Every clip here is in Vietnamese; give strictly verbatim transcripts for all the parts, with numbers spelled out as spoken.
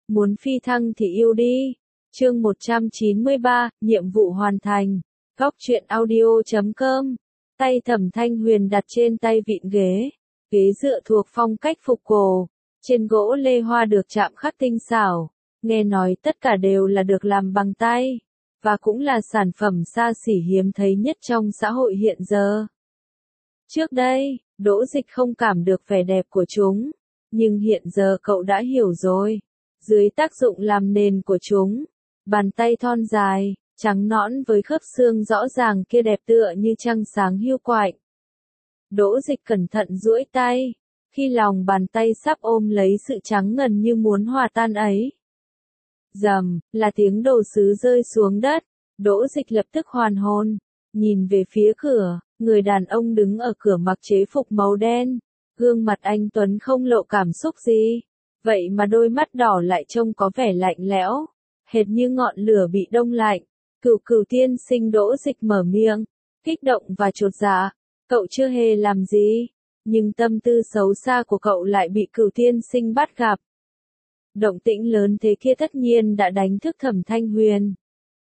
muốn phi thăng thì yêu đi. Chương một trăm chín mươi ba, nhiệm vụ hoàn thành. Góc truyện audio chấm com. Tay Thẩm Thanh Huyền đặt trên tay vịn ghế. Ghế dựa thuộc phong cách phục cổ. Trên gỗ lê hoa được chạm khắc tinh xảo. Nghe nói tất cả đều là được làm bằng tay. Và cũng là sản phẩm xa xỉ hiếm thấy nhất trong xã hội hiện giờ. Trước đây, Đỗ Dịch không cảm được vẻ đẹp của chúng. Nhưng hiện giờ cậu đã hiểu rồi. Dưới tác dụng làm nền của chúng, bàn tay thon dài, trắng nõn với khớp xương rõ ràng kia đẹp tựa như trăng sáng hiu quạnh. Đỗ Dịch cẩn thận duỗi tay, khi lòng bàn tay sắp ôm lấy sự trắng ngần như muốn hòa tan ấy. Rầm, là tiếng đồ sứ rơi xuống đất, Đỗ Dịch lập tức hoàn hồn, nhìn về phía cửa, người đàn ông đứng ở cửa mặc chế phục màu đen, gương mặt anh tuấn không lộ cảm xúc gì, vậy mà đôi mắt đỏ lại trông có vẻ lạnh lẽo, hệt như ngọn lửa bị đông lạnh. Cửu Cửu tiên sinh. Đỗ Dịch mở miệng, kích động và chột dạ, cậu chưa hề làm gì, nhưng tâm tư xấu xa của cậu lại bị Cửu tiên sinh bắt gặp. Động tĩnh lớn thế kia tất nhiên đã đánh thức Thẩm Thanh Huyền.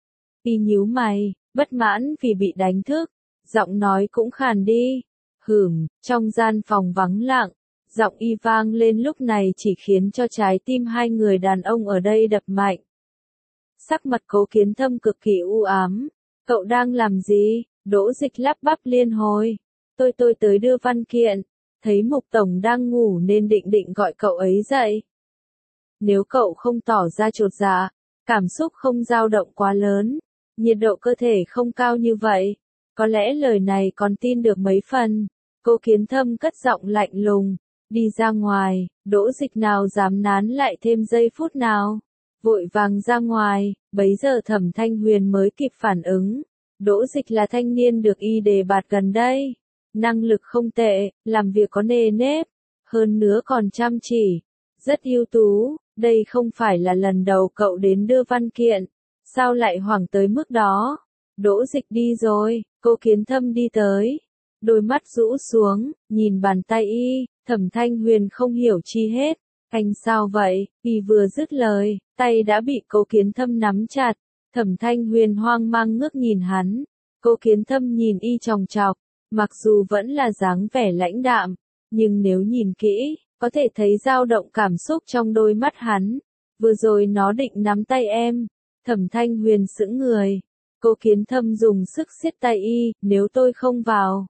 Y nhíu mày, bất mãn vì bị đánh thức, giọng nói cũng khàn đi. Hửm, trong gian phòng vắng lặng, giọng y vang lên lúc này chỉ khiến cho trái tim hai người đàn ông ở đây đập mạnh. Sắc mặt Cố Kiến Thâm cực kỳ u ám. Cậu đang làm gì? Đỗ Dịch lắp bắp liên hồi. Tôi tôi tới đưa văn kiện. Thấy Mục Tổng đang ngủ nên định định gọi cậu ấy dậy. Nếu cậu không tỏ ra chột dạ, cảm xúc không dao động quá lớn, nhiệt độ cơ thể không cao như vậy, có lẽ lời này còn tin được mấy phần. Cố Kiến Thâm cất giọng lạnh lùng. Đi ra ngoài. Đỗ Dịch nào dám nán lại thêm giây phút nào. Vội vàng ra ngoài, bấy giờ Thẩm Thanh Huyền mới kịp phản ứng. Đỗ Dịch là thanh niên được y đề bạt gần đây. Năng lực không tệ, làm việc có nề nếp, hơn nữa còn chăm chỉ, rất ưu tú. Đây không phải là lần đầu cậu đến đưa văn kiện, sao lại hoảng tới mức đó? Đỗ Dịch đi rồi, Cố Kiến Thâm đi tới, đôi mắt rũ xuống, nhìn bàn tay y. Thẩm Thanh Huyền không hiểu chi hết. Anh sao vậy? Y vừa dứt lời, tay đã bị Cố Kiến Thâm nắm chặt. Thẩm Thanh Huyền hoang mang ngước nhìn hắn. Cố Kiến Thâm nhìn y chòng chọc, mặc dù vẫn là dáng vẻ lãnh đạm, nhưng nếu nhìn kỹ, có thể thấy dao động cảm xúc trong đôi mắt hắn. Vừa rồi nó định nắm tay em. Thẩm Thanh Huyền sững người. Cố Kiến Thâm dùng sức siết tay y. Nếu tôi không vào,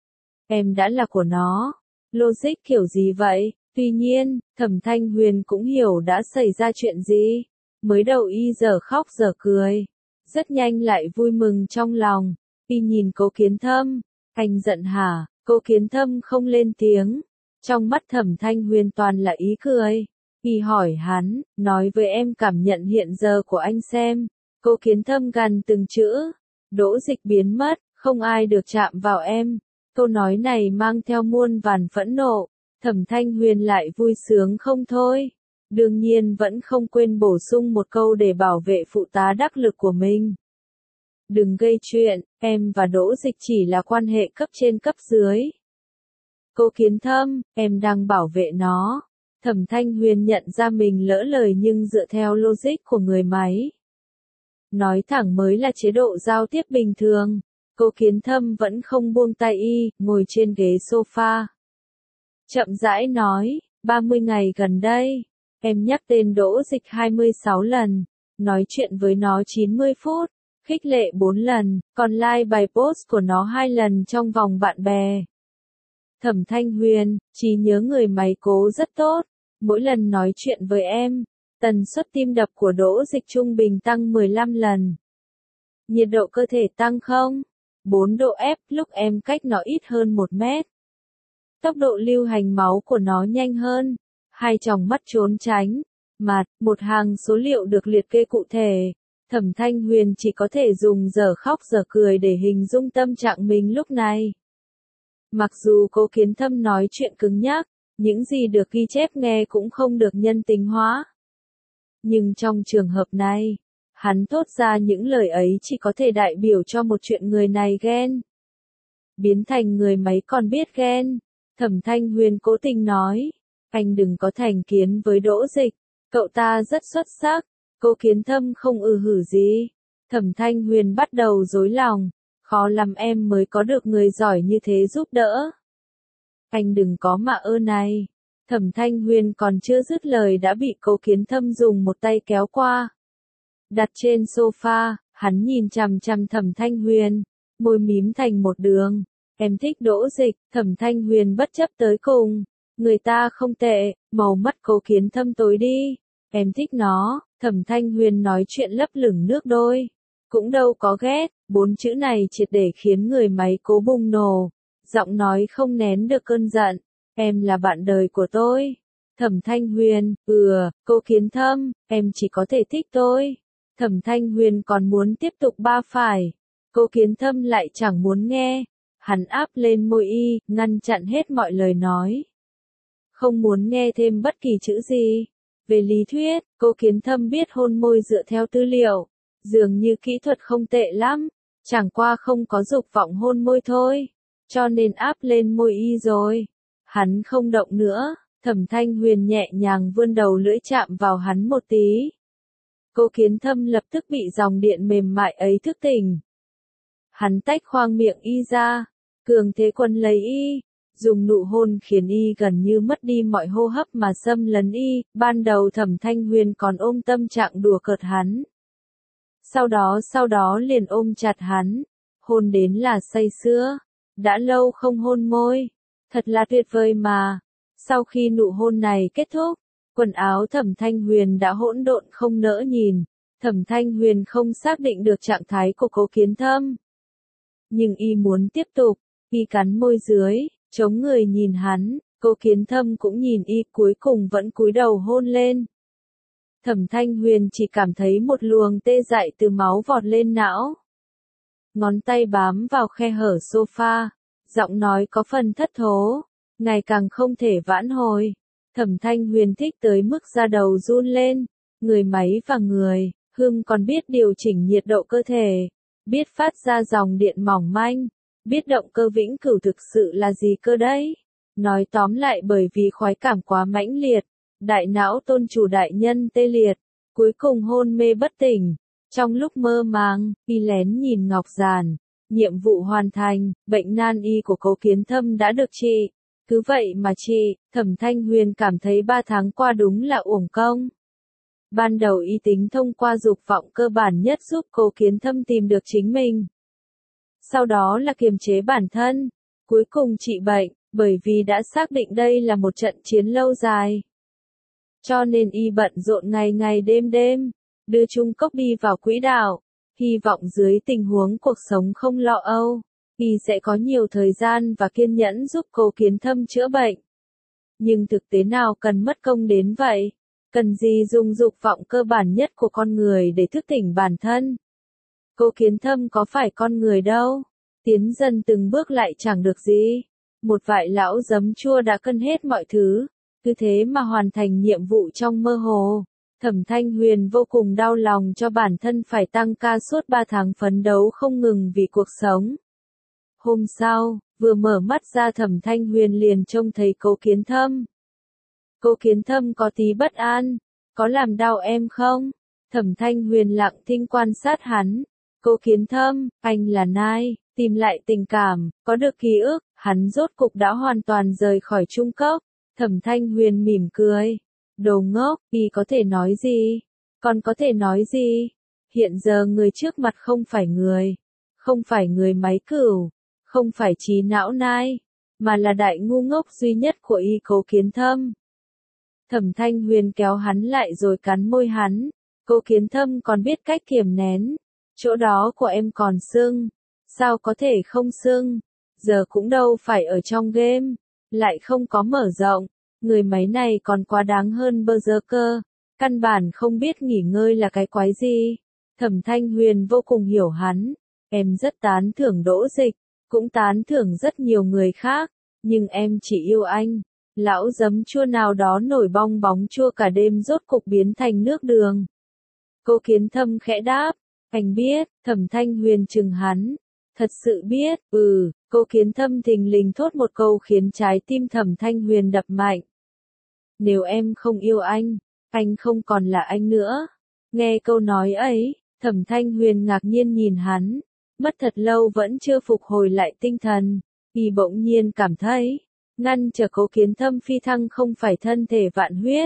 em đã là của nó. Logic kiểu gì vậy? Tuy nhiên, Thẩm Thanh Huyền cũng hiểu đã xảy ra chuyện gì. Mới đầu y giờ khóc giờ cười, rất nhanh lại vui mừng trong lòng. Y nhìn Cố Kiến Thâm, anh giận hả? Cố Kiến Thâm không lên tiếng. Trong mắt Thẩm Thanh Huyền toàn là ý cười. Y hỏi hắn, nói với em cảm nhận hiện giờ của anh xem. Cố Kiến Thâm gằn từng chữ. Đỗ Dịch biến mất, không ai được chạm vào em. Câu nói này mang theo muôn vàn phẫn nộ. Thẩm Thanh Huyền lại vui sướng không thôi. Đương nhiên vẫn không quên bổ sung một câu để bảo vệ phụ tá đắc lực của mình. Đừng gây chuyện, em và Đỗ Dịch chỉ là quan hệ cấp trên cấp dưới. Cố Kiến Thâm, em đang bảo vệ nó. Thẩm Thanh Huyền nhận ra mình lỡ lời nhưng dựa theo logic của người máy. Nói thẳng mới là chế độ giao tiếp bình thường. Cố Kiến Thâm vẫn không buông tay y, ngồi trên ghế sofa. Chậm rãi nói, ba mươi ngày gần đây, em nhắc tên Đỗ Dịch hai mươi sáu lần, nói chuyện với nó chín mươi phút, khích lệ bốn lần, còn like bài post của nó hai lần trong vòng bạn bè. Thẩm Thanh Huyền, trí nhớ người máy Cố rất tốt, mỗi lần nói chuyện với em, tần suất tim đập của Đỗ Dịch trung bình tăng mười lăm lần. Nhiệt độ cơ thể tăng không? bốn độ F, lúc em cách nó ít hơn một mét. Tốc độ lưu hành máu của nó nhanh hơn. Hai tròng mắt trốn tránh. Mặt, một hàng số liệu được liệt kê cụ thể. Thẩm Thanh Huyền chỉ có thể dùng giờ khóc giờ cười để hình dung tâm trạng mình lúc này. Mặc dù Cố Kiến Thâm nói chuyện cứng nhắc, những gì được ghi chép nghe cũng không được nhân tính hóa. Nhưng trong trường hợp này, hắn thốt ra những lời ấy chỉ có thể đại biểu cho một chuyện người này ghen. Biến thành người máy còn biết ghen. Thẩm Thanh Huyền cố tình nói, anh đừng có thành kiến với Đỗ Dịch. Cậu ta rất xuất sắc. Cố Kiến Thâm không ư hử gì. Thẩm Thanh Huyền bắt đầu rối lòng. Khó lắm em mới có được người giỏi như thế giúp đỡ. Anh đừng có mà ơn này. Thẩm Thanh Huyền còn chưa dứt lời đã bị Cố Kiến Thâm dùng một tay kéo qua. Đặt trên sofa, hắn nhìn chằm chằm Thẩm Thanh Huyền, môi mím thành một đường. Em thích Đỗ Dịch. Thẩm Thanh Huyền bất chấp tới cùng. Người ta không tệ, màu mắt Cố Kiến Thâm tối đi. Em thích nó. Thẩm Thanh Huyền nói chuyện lấp lửng nước đôi. Cũng đâu có ghét. Bốn chữ này triệt để khiến người máy Cố bùng nổ. Giọng nói không nén được cơn giận. Em là bạn đời của tôi. Thẩm Thanh Huyền, ừ, Cố Kiến Thâm, em chỉ có thể thích tôi. Thẩm Thanh Huyền còn muốn tiếp tục ba phải. Cố Kiến Thâm lại chẳng muốn nghe. Hắn áp lên môi y, ngăn chặn hết mọi lời nói. Không muốn nghe thêm bất kỳ chữ gì. Về lý thuyết, Cố Kiến Thâm biết hôn môi dựa theo tư liệu. Dường như kỹ thuật không tệ lắm. Chẳng qua không có dục vọng hôn môi thôi. Cho nên áp lên môi y rồi. Hắn không động nữa. Thẩm Thanh Huyền nhẹ nhàng vươn đầu lưỡi chạm vào hắn một tí. Cố Kiến Thâm lập tức bị dòng điện mềm mại ấy thức tỉnh. Hắn tách khoang miệng y ra. Cường thế quân lấy y. Dùng nụ hôn khiến y gần như mất đi mọi hô hấp mà xâm lấn y. Ban đầu Thẩm Thanh Huyền còn ôm tâm trạng đùa cợt hắn. Sau đó sau đó liền ôm chặt hắn. Hôn đến là say sưa. Đã lâu không hôn môi. Thật là tuyệt vời mà. Sau khi nụ hôn này kết thúc, quần áo Thẩm Thanh Huyền đã hỗn độn không nỡ nhìn. Thẩm Thanh Huyền không xác định được trạng thái của Cố Kiến Thâm. Nhưng y muốn tiếp tục, y cắn môi dưới, chống người nhìn hắn, Cố Kiến Thâm cũng nhìn y cuối cùng vẫn cúi đầu hôn lên. Thẩm Thanh Huyền chỉ cảm thấy một luồng tê dại từ máu vọt lên não. Ngón tay bám vào khe hở sofa, giọng nói có phần thất thố, ngày càng không thể vãn hồi. Thẩm Thanh Huyền thích tới mức da đầu run lên, người máy và người, hưng còn biết điều chỉnh nhiệt độ cơ thể, biết phát ra dòng điện mỏng manh, biết động cơ vĩnh cửu thực sự là gì cơ đấy. Nói tóm lại bởi vì khoái cảm quá mãnh liệt, đại não tôn chủ đại nhân tê liệt, cuối cùng hôn mê bất tỉnh. Trong lúc mơ màng, y lén nhìn ngọc giản, nhiệm vụ hoàn thành, bệnh nan y của Cố Kiến Thâm đã được trị. Cứ vậy mà trị, Thẩm Thanh Huyền cảm thấy ba tháng qua đúng là uổng công. Ban đầu y tính thông qua dục vọng cơ bản nhất giúp Cố Kiến Thâm tìm được chính mình. Sau đó là kiềm chế bản thân, cuối cùng trị bệnh, bởi vì đã xác định đây là một trận chiến lâu dài. Cho nên y bận rộn ngày ngày đêm đêm, đưa Trung Cốc đi vào quỹ đạo, hy vọng dưới tình huống cuộc sống không lo âu, y sẽ có nhiều thời gian và kiên nhẫn giúp Cố Kiến Thâm chữa bệnh. Nhưng thực tế nào cần mất công đến vậy? Cần gì dùng dục vọng cơ bản nhất của con người để thức tỉnh bản thân? Cố Kiến Thâm có phải con người đâu, tiến dần từng bước lại chẳng được gì. Một vại lão giấm chua đã cân hết mọi thứ, cứ thế mà hoàn thành nhiệm vụ trong mơ hồ. Thẩm Thanh Huyền vô cùng đau lòng cho bản thân phải tăng ca suốt ba tháng phấn đấu không ngừng vì cuộc sống. Hôm sau, vừa mở mắt ra Thẩm Thanh Huyền liền trông thấy Cố Kiến Thâm. Cố Kiến Thâm có tí bất an, có làm đau em không? Thẩm Thanh Huyền lặng thinh quan sát hắn. Cố Kiến Thâm, anh là Nai, tìm lại tình cảm, có được ký ức, hắn rốt cục đã hoàn toàn rời khỏi Trung Cốc. Thẩm Thanh Huyền mỉm cười. Đồ ngốc, y có thể nói gì? Còn có thể nói gì? Hiện giờ người trước mặt không phải người, không phải người máy cửu, không phải trí não Nai, mà là đại ngu ngốc duy nhất của y Cố Kiến Thâm. Thẩm Thanh Huyền kéo hắn lại rồi cắn môi hắn. Cố Kiến Thâm còn biết cách kiềm nén. Chỗ đó của em còn sưng. Sao có thể không sưng? Giờ cũng đâu phải ở trong game. Lại không có mở rộng. Người máy này còn quá đáng hơn Berserker. Căn bản không biết nghỉ ngơi là cái quái gì. Thẩm Thanh Huyền vô cùng hiểu hắn. Em rất tán thưởng Đỗ Dịch. Cũng tán thưởng rất nhiều người khác. Nhưng em chỉ yêu anh. Lão giấm chua nào đó nổi bong bóng chua cả đêm rốt cục biến thành nước đường. Cố Kiến Thâm khẽ đáp. Anh biết. Thẩm Thanh Huyền chừng hắn. Thật sự biết. Ừ. Cố Kiến Thâm thình lình thốt một câu khiến trái tim Thẩm Thanh Huyền đập mạnh. Nếu em không yêu anh, Anh không còn là anh nữa. Nghe câu nói ấy, Thẩm Thanh Huyền ngạc nhiên nhìn hắn, mất thật lâu vẫn chưa phục hồi lại tinh thần, y bỗng nhiên cảm thấy, ngăn trở Cố Kiến Thâm phi thăng không phải thân thể vạn huyết,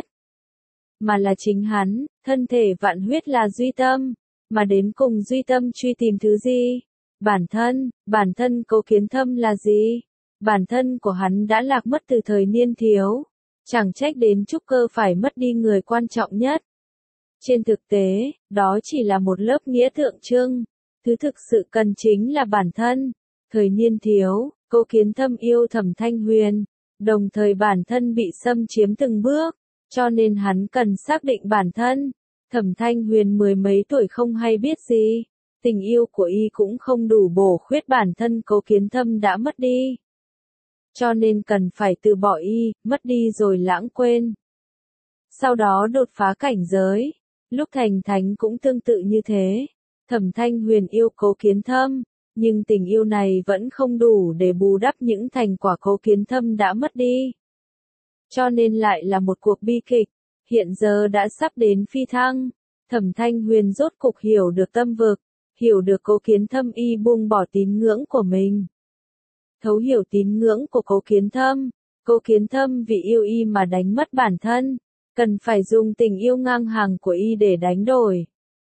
mà là chính hắn, thân thể vạn huyết là duy tâm, mà đến cùng duy tâm truy tìm thứ gì? Bản thân, bản thân Cố Kiến Thâm là gì? Bản thân của hắn đã lạc mất từ thời niên thiếu, chẳng trách đến trúc cơ phải mất đi người quan trọng nhất. Trên thực tế, đó chỉ là một lớp nghĩa tượng trưng, thứ thực sự cần chính là bản thân. Thời niên thiếu, Cố Kiến Thâm yêu Thẩm Thanh Huyền, đồng thời bản thân bị xâm chiếm từng bước, cho nên hắn cần xác định bản thân. Thẩm Thanh Huyền mười mấy tuổi không hay biết gì, tình yêu của y cũng không đủ bổ khuyết bản thân Cố Kiến Thâm đã mất đi. Cho nên cần phải từ bỏ y, mất đi rồi lãng quên. Sau đó đột phá cảnh giới, lúc thành thánh cũng tương tự như thế. Thẩm Thanh Huyền yêu Cố Kiến Thâm, nhưng tình yêu này vẫn không đủ để bù đắp những thành quả Cố Kiến Thâm đã mất đi. Cho nên lại là một cuộc bi kịch, hiện giờ đã sắp đến phi thăng. Thẩm Thanh Huyền rốt cục hiểu được tâm vực, hiểu được Cố Kiến Thâm y buông bỏ tín ngưỡng của mình. Thấu hiểu tín ngưỡng của Cố Kiến Thâm, Cố Kiến Thâm vì yêu y mà đánh mất bản thân, cần phải dùng tình yêu ngang hàng của y để đánh đổi.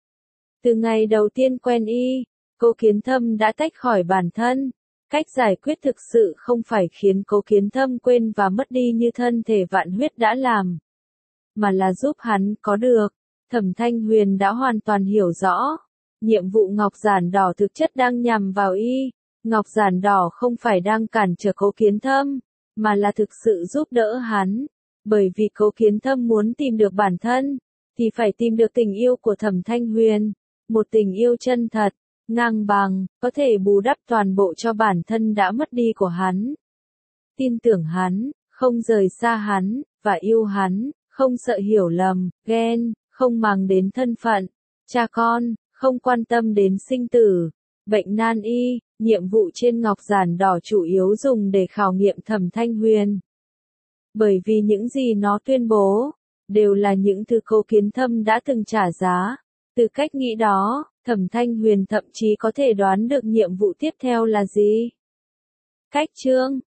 Từ ngày đầu tiên quen y, Cố Kiến Thâm đã tách khỏi bản thân. Cách giải quyết thực sự không phải khiến Cố Kiến Thâm quên và mất đi như thân thể vạn huyết đã làm, mà là giúp hắn có được. Thẩm Thanh Huyền đã hoàn toàn hiểu rõ, nhiệm vụ ngọc giản đỏ thực chất đang nhằm vào y. Ngọc giản đỏ không phải đang cản trở Cố Kiến Thâm, mà là thực sự giúp đỡ hắn. Bởi vì Cố Kiến Thâm muốn tìm được bản thân, thì phải tìm được tình yêu của Thẩm Thanh Huyền. Một tình yêu chân thật, ngang bằng, có thể bù đắp toàn bộ cho bản thân đã mất đi của hắn. Tin tưởng hắn, không rời xa hắn, và yêu hắn, không sợ hiểu lầm, ghen, không màng đến thân phận, cha con, không quan tâm đến sinh tử, bệnh nan y. Nhiệm vụ trên ngọc giản đỏ chủ yếu dùng để khảo nghiệm Thẩm Thanh Huyền. Bởi vì những gì nó tuyên bố, đều là những thứ Cố Kiến Thâm đã từng trả giá. Từ cách nghĩ đó, Thẩm Thanh Huyền thậm chí có thể đoán được nhiệm vụ tiếp theo là gì. Cách chương